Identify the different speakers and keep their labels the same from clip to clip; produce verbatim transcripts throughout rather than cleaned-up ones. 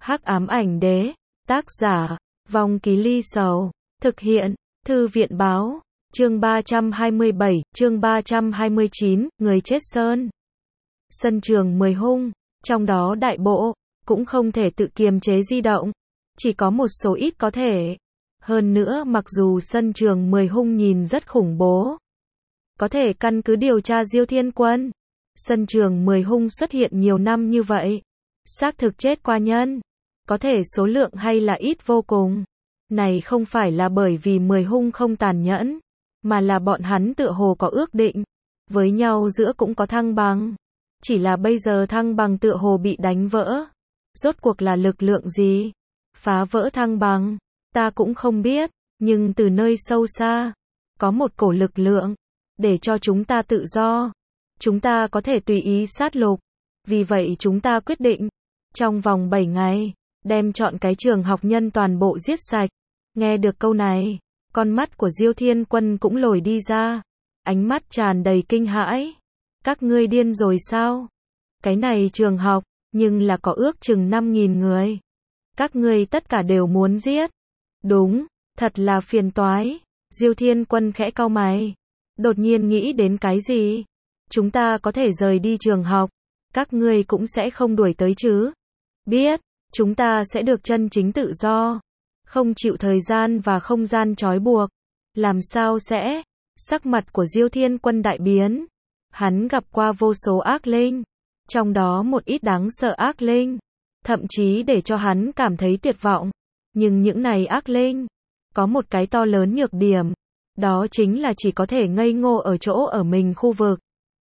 Speaker 1: Hắc ám ảnh đế, tác giả, Vong Ký Ly Sầu, thực hiện, Thư viện báo, chương ba trăm hai mươi bảy, chương ba trăm hai mươi chín, người chết sơn. Sân trường mười hung, trong đó đại bộ, cũng không thể tự kiềm chế di động, chỉ có một số ít có thể. Hơn nữa mặc dù sân trường mười hung nhìn rất khủng bố, có thể căn cứ điều tra Diêu Thiên Quân. Sân trường mười hung xuất hiện nhiều năm như vậy, xác thực chết qua nhân, có thể số lượng hay là ít vô cùng. Này không phải là bởi vì mười hung không tàn nhẫn, mà là bọn hắn tựa hồ có ước định, với nhau giữa cũng có thăng bằng. Chỉ là bây giờ thăng bằng tựa hồ bị đánh vỡ. Rốt cuộc là lực lượng gì phá vỡ thăng bằng, ta cũng không biết, nhưng từ nơi sâu xa, có một cổ lực lượng, để cho chúng ta tự do. Chúng ta có thể tùy ý sát lục. Vì vậy chúng ta quyết định, trong vòng bảy ngày, đem chọn cái trường học nhân toàn bộ giết sạch. Nghe được câu này, con mắt của Diêu Thiên Quân cũng lồi đi ra, ánh mắt tràn đầy kinh hãi. Các ngươi điên rồi sao? Cái này trường học, nhưng là có ước chừng năm nghìn người. Các ngươi tất cả đều muốn giết. Đúng, thật là phiền toái. Diêu Thiên Quân khẽ cau mày, đột nhiên nghĩ đến cái gì? Chúng ta có thể rời đi trường học, các ngươi cũng sẽ không đuổi tới chứ? Biết, chúng ta sẽ được chân chính tự do, không chịu thời gian và không gian trói buộc. Làm sao sẽ? Sắc mặt của Diêu Thiên Quân đại biến. Hắn gặp qua vô số ác linh, trong đó một ít đáng sợ ác linh, thậm chí để cho hắn cảm thấy tuyệt vọng. Nhưng những này ác linh, có một cái to lớn nhược điểm, đó chính là chỉ có thể ngây ngô ở chỗ ở mình khu vực.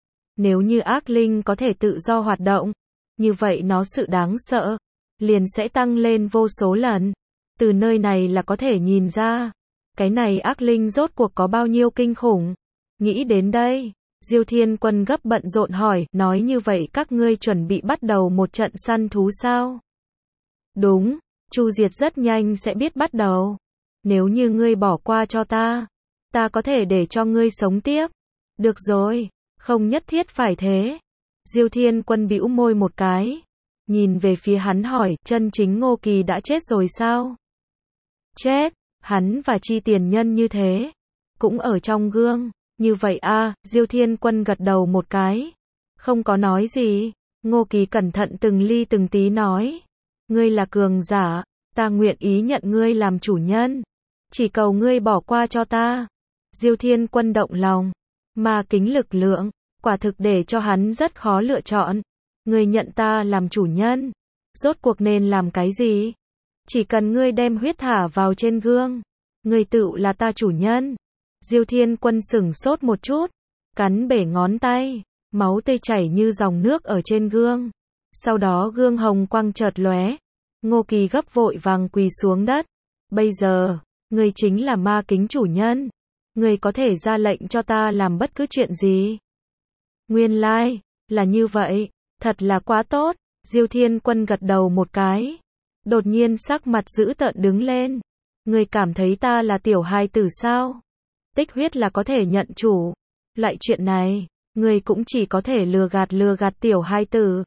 Speaker 1: Nếu như ác linh có thể tự do hoạt động, như vậy nó sự đáng sợ liền sẽ tăng lên vô số lần. Từ nơi này là có thể nhìn ra, cái này ác linh rốt cuộc có bao nhiêu kinh khủng. Nghĩ đến đây, Diêu Thiên Quân gấp bận rộn hỏi, nói như vậy các ngươi chuẩn bị bắt đầu một trận săn thú sao? Đúng, Chu Diệt rất nhanh sẽ biết bắt đầu. Nếu như ngươi bỏ qua cho ta, ta có thể để cho ngươi sống tiếp. Được rồi, không nhất thiết phải thế. Diêu Thiên Quân bĩu môi một cái, nhìn về phía hắn hỏi, chân chính Ngô Kỳ đã chết rồi sao? Chết, hắn và Chi Tiền Nhân như thế, cũng ở trong gương. Như vậy a, à, Diêu Thiên Quân gật đầu một cái, không có nói gì. Ngô Kỳ cẩn thận từng ly từng tí nói, ngươi là cường giả, ta nguyện ý nhận ngươi làm chủ nhân, chỉ cầu ngươi bỏ qua cho ta. Diêu Thiên Quân động lòng, ma kính lực lượng, quả thực để cho hắn rất khó lựa chọn. Ngươi nhận ta làm chủ nhân, rốt cuộc nên làm cái gì? Chỉ cần ngươi đem huyết thả vào trên gương, ngươi tự là ta chủ nhân. Diêu Thiên Quân sửng sốt một chút, cắn bể ngón tay, máu tươi chảy như dòng nước ở trên gương. Sau đó gương hồng quang chợt lóe, Ngô Kỳ gấp vội vàng quỳ xuống đất. Bây giờ, ngươi chính là ma kính chủ nhân, ngươi có thể ra lệnh cho ta làm bất cứ chuyện gì. Nguyên lai, like, là như vậy, thật là quá tốt. Diêu Thiên Quân gật đầu một cái, đột nhiên sắc mặt dữ tợn đứng lên. Ngươi cảm thấy ta là tiểu hài tử sao? Tích huyết là có thể nhận chủ. Loại chuyện này, ngươi cũng chỉ có thể lừa gạt lừa gạt tiểu hài tử.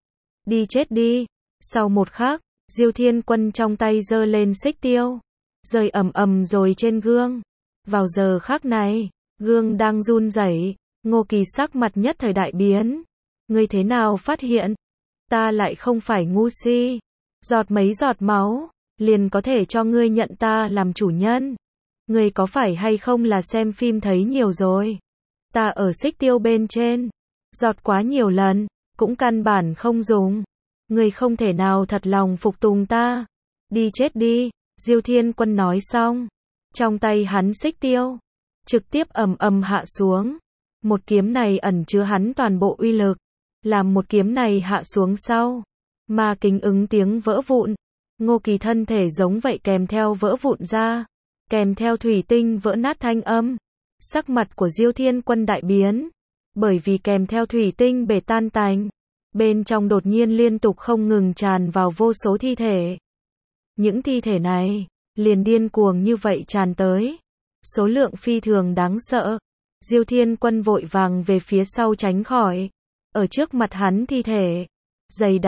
Speaker 1: Đi chết đi. Sau một khắc, Diêu Thiên Quân trong tay giơ lên xích tiêu, rơi ầm ầm rồi trên gương. Vào giờ khắc này, gương đang run rẩy. Ngô Kỳ sắc mặt nhất thời đại biến. Ngươi thế nào phát hiện? Ta lại không phải ngu si. Giọt mấy giọt máu, liền có thể cho ngươi nhận ta làm chủ nhân. Ngươi có phải hay không là xem phim thấy nhiều rồi? Ta ở xích tiêu bên trên, giọt quá nhiều lần, cũng căn bản không dùng. Ngươi không thể nào thật lòng phục tùng ta. Đi chết đi. Diêu Thiên Quân nói xong, trong tay hắn xích tiêu, trực tiếp ầm ầm hạ xuống. Một kiếm này ẩn chứa hắn toàn bộ uy lực. Làm một kiếm này hạ xuống sau, ma kính ứng tiếng vỡ vụn. Ngô Kỳ thân thể giống vậy kèm theo vỡ vụn ra, kèm theo thủy tinh vỡ nát thanh âm. Sắc mặt của Diêu Thiên Quân đại biến, bởi vì kèm theo thủy tinh bể tan tành, bên trong đột nhiên liên tục không ngừng tràn vào vô số thi thể. Những thi thể này, liền điên cuồng như vậy tràn tới, số lượng phi thường đáng sợ. Diêu Thiên Quân vội vàng về phía sau tránh khỏi. Ở trước mặt hắn thi thể dày đặc,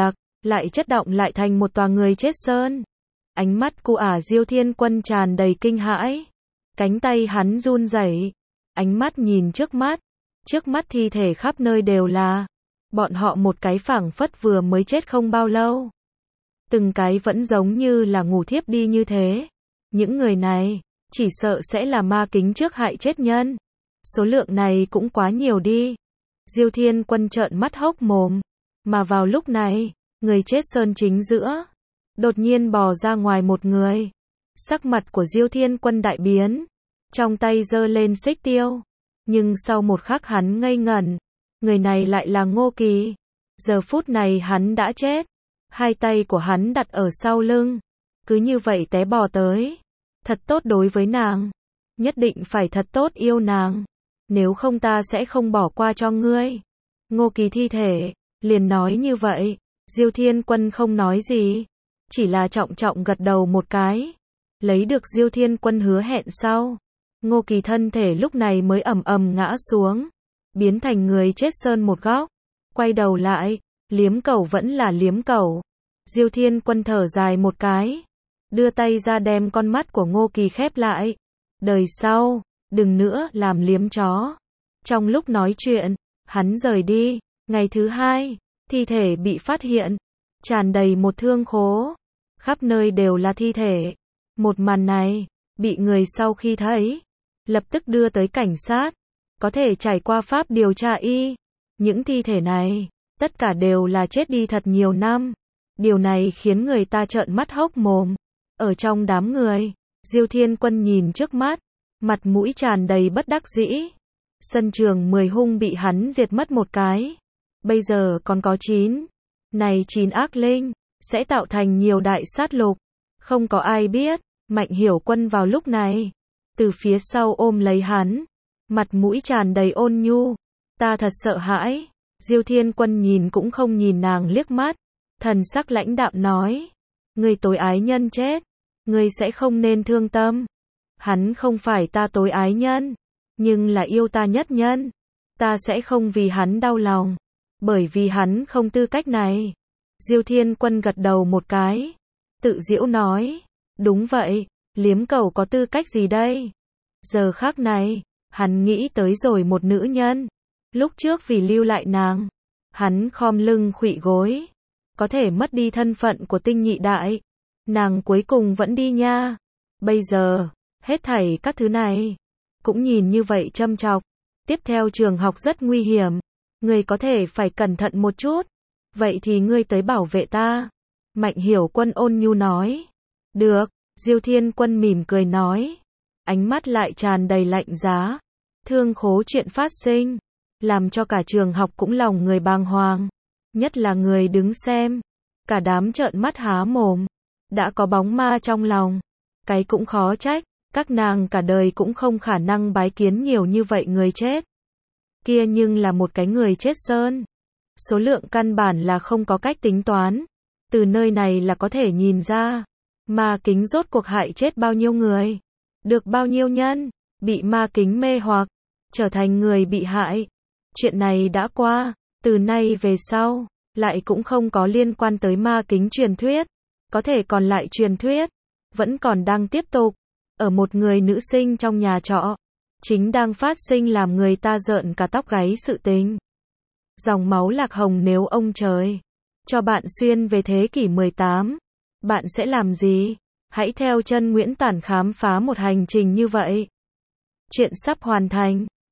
Speaker 1: lại chất động lại thành một tòa người chết sơn. Ánh mắt của ả Diêu Thiên Quân tràn đầy kinh hãi. Cánh tay hắn run rẩy, ánh mắt nhìn trước mắt. Trước mắt thi thể khắp nơi đều là. Bọn họ một cái phảng phất vừa mới chết không bao lâu. Từng cái vẫn giống như là ngủ thiếp đi như thế. Những người này, chỉ sợ sẽ là ma kính trước hại chết nhân. Số lượng này cũng quá nhiều đi. Diêu Thiên Quân trợn mắt hốc mồm. Mà vào lúc này, người chết sơn chính giữa. Đột nhiên bò ra ngoài một người. Sắc mặt của Diêu Thiên Quân đại biến. Trong tay giơ lên xích tiêu. Nhưng sau một khắc hắn ngây ngẩn. Người này lại là Ngô Kỳ. Giờ phút này hắn đã chết. Hai tay của hắn đặt ở sau lưng. Cứ như vậy té bò tới. Thật tốt đối với nàng. Nhất định phải thật tốt yêu nàng. Nếu không ta sẽ không bỏ qua cho ngươi. Ngô Kỳ thi thể. Liền nói như vậy. Diêu Thiên Quân không nói gì. Chỉ là trọng trọng gật đầu một cái. Lấy được Diêu Thiên Quân hứa hẹn sau. Ngô Kỳ thân thể lúc này mới ầm ầm ngã xuống. Biến thành người chết sơn một góc. Quay đầu lại. Liếm cẩu vẫn là liếm cẩu. Diêu Thiên Quân thở dài một cái. Đưa tay ra đem con mắt của Ngô Kỳ khép lại. Đời sau, đừng nữa làm liếm chó. Trong lúc nói chuyện, hắn rời đi. Ngày thứ hai, thi thể bị phát hiện. Tràn đầy một thương khố. Khắp nơi đều là thi thể. Một màn này, bị người sau khi thấy. Lập tức đưa tới cảnh sát. Có thể trải qua pháp điều tra y. Những thi thể này, tất cả đều là chết đi thật nhiều năm. Điều này khiến người ta trợn mắt hốc mồm. Ở trong đám người, Diêu Thiên Quân nhìn trước mắt. Mặt mũi tràn đầy bất đắc dĩ. Sân trường mười hung bị hắn diệt mất một cái. Bây giờ còn có chín. Này chín ác linh, sẽ tạo thành nhiều đại sát lục. Không có ai biết. Mạnh Hiểu Quân vào lúc này. Từ phía sau ôm lấy hắn. Mặt mũi tràn đầy ôn nhu. Ta thật sợ hãi. Diêu Thiên Quân nhìn cũng không nhìn nàng liếc mắt. Thần sắc lãnh đạm nói. Ngươi tối ái nhân chết. Ngươi sẽ không nên thương tâm. Hắn không phải ta tối ái nhân. Nhưng là yêu ta nhất nhân. Ta sẽ không vì hắn đau lòng. Bởi vì hắn không tư cách này. Diêu Thiên Quân gật đầu một cái. Tự giễu nói. Đúng vậy. Liếm cẩu có tư cách gì đây? Giờ khắc này, hắn nghĩ tới rồi một nữ nhân. Lúc trước vì lưu lại nàng. Hắn khom lưng khuỵu gối. Có thể mất đi thân phận của tinh nhị đại. Nàng cuối cùng vẫn đi nha. Bây giờ, hết thảy các thứ này. Cũng nhìn như vậy châm chọc. Tiếp theo trường học rất nguy hiểm. Ngươi có thể phải cẩn thận một chút. Vậy thì ngươi tới bảo vệ ta. Mạnh Hiểu Quân ôn nhu nói. Được. Diêu Thiên Quân mỉm cười nói. Ánh mắt lại tràn đầy lạnh giá. Thương khố chuyện phát sinh. Làm cho cả trường học cũng lòng người bàng hoàng. Nhất là người đứng xem. Cả đám trợn mắt há mồm. Đã có bóng ma trong lòng. Cái cũng khó trách. Các nàng cả đời cũng không khả năng bái kiến nhiều như vậy người chết. Kia nhưng là một cái người chết sơn. Số lượng căn bản là không có cách tính toán. Từ nơi này là có thể nhìn ra. Ma kính rốt cuộc hại chết bao nhiêu người. Được bao nhiêu nhân. Bị ma kính mê hoặc. Trở thành người bị hại. Chuyện này đã qua. Từ nay về sau. Lại cũng không có liên quan tới ma kính truyền thuyết. Có thể còn lại truyền thuyết. Vẫn còn đang tiếp tục. Ở một người nữ sinh trong nhà trọ. Chính đang phát sinh làm người ta rợn cả tóc gáy sự tình. Dòng máu lạc hồng nếu ông trời cho bạn xuyên về thế kỷ mười tám. Bạn sẽ làm gì? Hãy theo chân Nguyễn Tản khám phá một hành trình như vậy. Chuyện sắp hoàn thành.